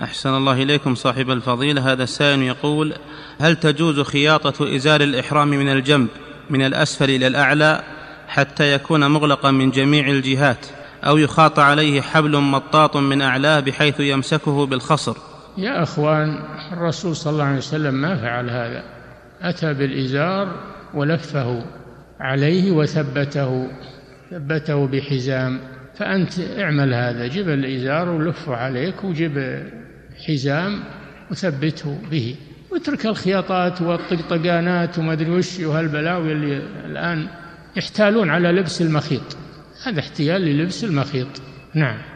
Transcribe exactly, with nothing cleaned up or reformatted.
أحسن الله إليكم صاحب الفضيلة. هذا السائل يقول: هل تجوز خياطة إزار الإحرام من الجنب من الأسفل إلى الأعلى حتى يكون مغلقا من جميع الجهات، أو يخاط عليه حبل مطاط من أعلاه بحيث يمسكه بالخصر؟ يا أخوان، الرسول صلى الله عليه وسلم ما فعل هذا، أتى بالإزار ولفه عليه وثبته ثبته بحزام. فأنت اعمل هذا، جيب الإزار ولفه عليك، وجيب حزام وثبته به، واترك الخياطات والطقطقانات وما أدري وش وهالبلاوي اللي الآن يحتالون على لبس المخيط. هذا احتيال للبس المخيط. نعم.